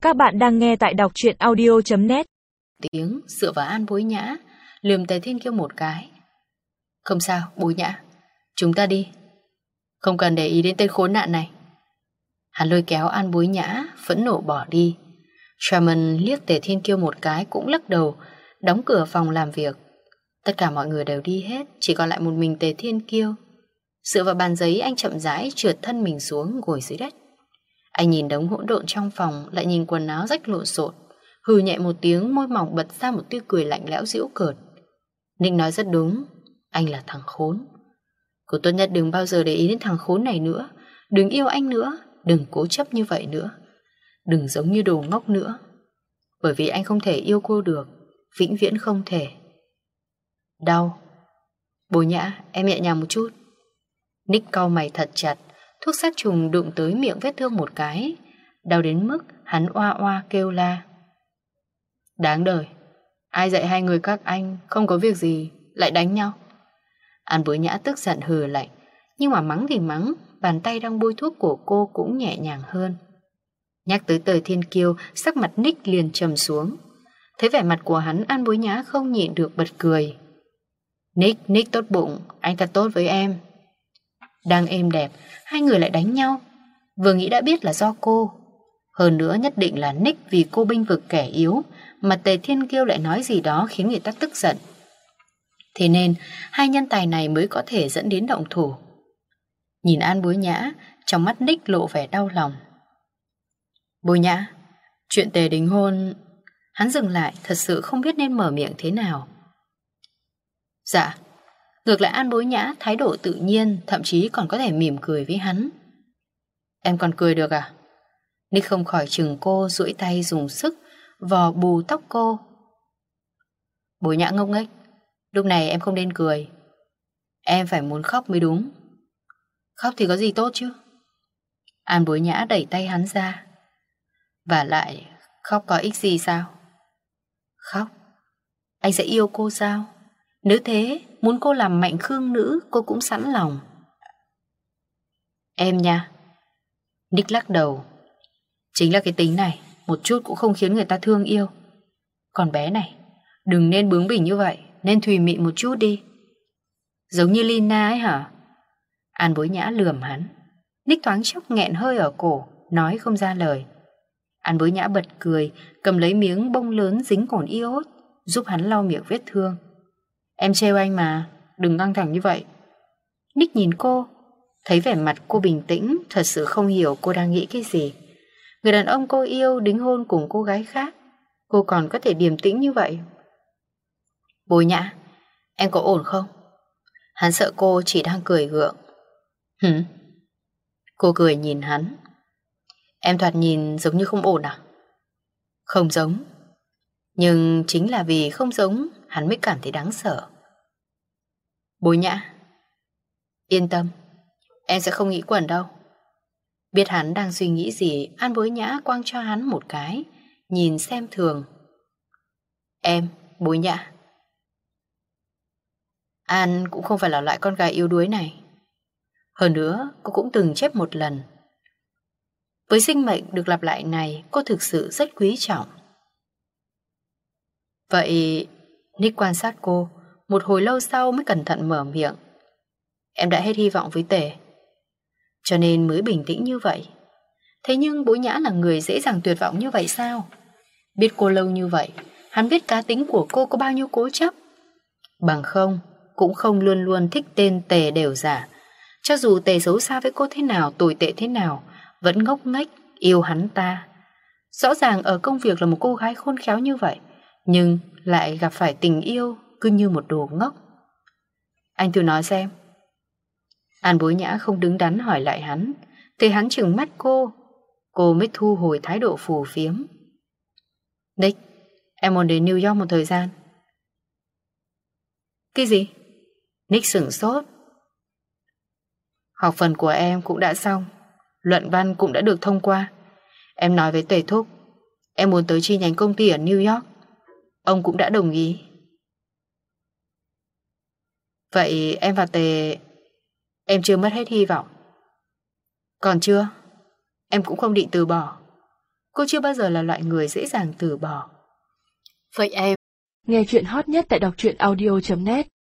Các bạn đang nghe tại đọc truyện audio.net. Tiếng dựa vào An Bối Nhã, lườm Tề Thiên Kiêu một cái. Không sao, Bối Nhã, chúng ta đi. Không cần để ý đến tên khốn nạn này. Hắn lôi kéo An Bối Nhã, phẫn nộ bỏ đi. Sherman liếc Tề Thiên Kiêu một cái cũng lắc đầu, đóng cửa phòng làm việc. Tất cả mọi người đều đi hết, chỉ còn lại một mình Tề Thiên Kiêu. Dựa vào bàn giấy, anh chậm rãi trượt thân mình xuống, ngồi dưới đất. Anh nhìn đống hỗn độn trong phòng, lại nhìn quần áo rách lộn xộn, hừ nhẹ một tiếng, môi mỏng bật ra một tia cười lạnh lẽo giễu cợt. Nick nói rất đúng, anh là thằng khốn. Cô tốt nhất đừng bao giờ để ý đến thằng khốn này nữa. Đừng yêu anh nữa, đừng cố chấp như vậy nữa. Đừng giống như đồ ngốc nữa. Bởi vì anh không thể yêu cô được, vĩnh viễn không thể. Đau. Bối Nhã, em nhẹ nhàng một chút. Nick cau mày thật chặt. Thuốc sát trùng đụng tới miệng vết thương một cái, đau đến mức hắn oa oa kêu la. Đáng đời, ai dạy hai người các anh không có việc gì lại đánh nhau? An Bối Nhã tức giận hừ lạnh, nhưng mà mắng thì mắng, bàn tay đang bôi thuốc của cô cũng nhẹ nhàng hơn. Nhắc tới Tề Thiên Kiêu, sắc mặt Nick liền trầm xuống. Thấy vẻ mặt của hắn, An Bối Nhã không nhịn được bật cười. Nick tốt bụng, anh thật tốt với em. Đang êm đẹp, hai người lại đánh nhau. Vừa nghĩ đã biết là do cô. Hơn nữa nhất định là Nick vì cô bênh vực kẻ yếu, mà Tề Thiên Kiêu lại nói gì đó khiến người ta tức giận. Thế nên hai nhân tài này mới có thể dẫn đến động thủ. Nhìn An Bối Nhã, trong mắt Nick lộ vẻ đau lòng. Bối Nhã, chuyện Tề đính hôn... Hắn dừng lại, thật sự không biết nên mở miệng thế nào. Dạ. Ngược lại An Bối Nhã thái độ tự nhiên, thậm chí còn có thể mỉm cười với hắn. Em còn cười được à? Nick không khỏi chừng cô, duỗi tay dùng sức vò bù tóc cô. Bối Nhã ngốc nghếch, lúc này em không nên cười. Em phải muốn khóc mới đúng. Khóc thì có gì tốt chứ? An Bối Nhã đẩy tay hắn ra. Và lại khóc có ích gì sao? Khóc? Anh sẽ yêu cô sao? Nếu thế, muốn cô làm mạnh khương nữ, cô cũng sẵn lòng. Em nha. Nick lắc đầu. Chính là cái tính này, một chút cũng không khiến người ta thương yêu. Còn bé này, đừng nên bướng bỉnh như vậy, nên thùy mị một chút đi. Giống như Lina ấy hả? An Bối Nhã lườm hắn. Nick thoáng chốc nghẹn hơi ở cổ, nói không ra lời. An Bối Nhã bật cười, cầm lấy miếng bông lớn dính cồn iốt, giúp hắn lau miệng vết thương. Em trêu anh mà, đừng căng thẳng như vậy. Nick nhìn cô, thấy vẻ mặt cô bình tĩnh, thật sự không hiểu cô đang nghĩ cái gì. Người đàn ông cô yêu đính hôn cùng cô gái khác, cô còn có thể điềm tĩnh như vậy. Bối Nhã, em có ổn không? Hắn sợ cô chỉ đang cười gượng. Hử? Cô cười nhìn hắn. Em thoạt nhìn giống như không ổn à? Không giống. Nhưng chính là vì không giống, hắn mới cảm thấy đáng sợ. Bối Nhã, yên tâm, em sẽ không nghĩ quẩn đâu. Biết hắn đang suy nghĩ gì, An Bối Nhã quăng cho hắn một cái, nhìn xem thường. Em, Bối Nhã. An cũng không phải là loại con gái yếu đuối này. Hơn nữa, cô cũng từng chết một lần. Với sinh mệnh được lặp lại này, cô thực sự rất quý trọng. Vậy, Nick quan sát cô, một hồi lâu sau mới cẩn thận mở miệng. Em đã hết hy vọng với Tề, cho nên mới bình tĩnh như vậy. Thế nhưng Bối Nhã là người dễ dàng tuyệt vọng như vậy sao? Biết cô lâu như vậy, hắn biết cá tính của cô có bao nhiêu cố chấp. Bằng không, cũng không luôn luôn thích tên Tề đều giả. Cho dù Tề xấu xa với cô thế nào, tồi tệ thế nào, vẫn ngốc nghếch yêu hắn ta. Rõ ràng ở công việc là một cô gái khôn khéo như vậy, nhưng lại gặp phải tình yêu cứ như một đồ ngốc. Anh thử nói xem. An Bối Nhã không đứng đắn hỏi lại hắn. Thì hắn trừng mắt cô mới thu hồi thái độ phù phiếm. Nick, em muốn đến New York một thời gian. Cái gì? Nick sửng sốt. Học phần của em cũng đã xong, luận văn cũng đã được thông qua. Em nói với Tề Thúc em muốn tới chi nhánh công ty ở New York. Ông cũng đã đồng ý. Vậy em và Tề... Em chưa mất hết hy vọng. Còn chưa. Em cũng không định từ bỏ. Cô chưa bao giờ là loại người dễ dàng từ bỏ. Vậy em... Nghe chuyện hot nhất tại đọc truyện audio.net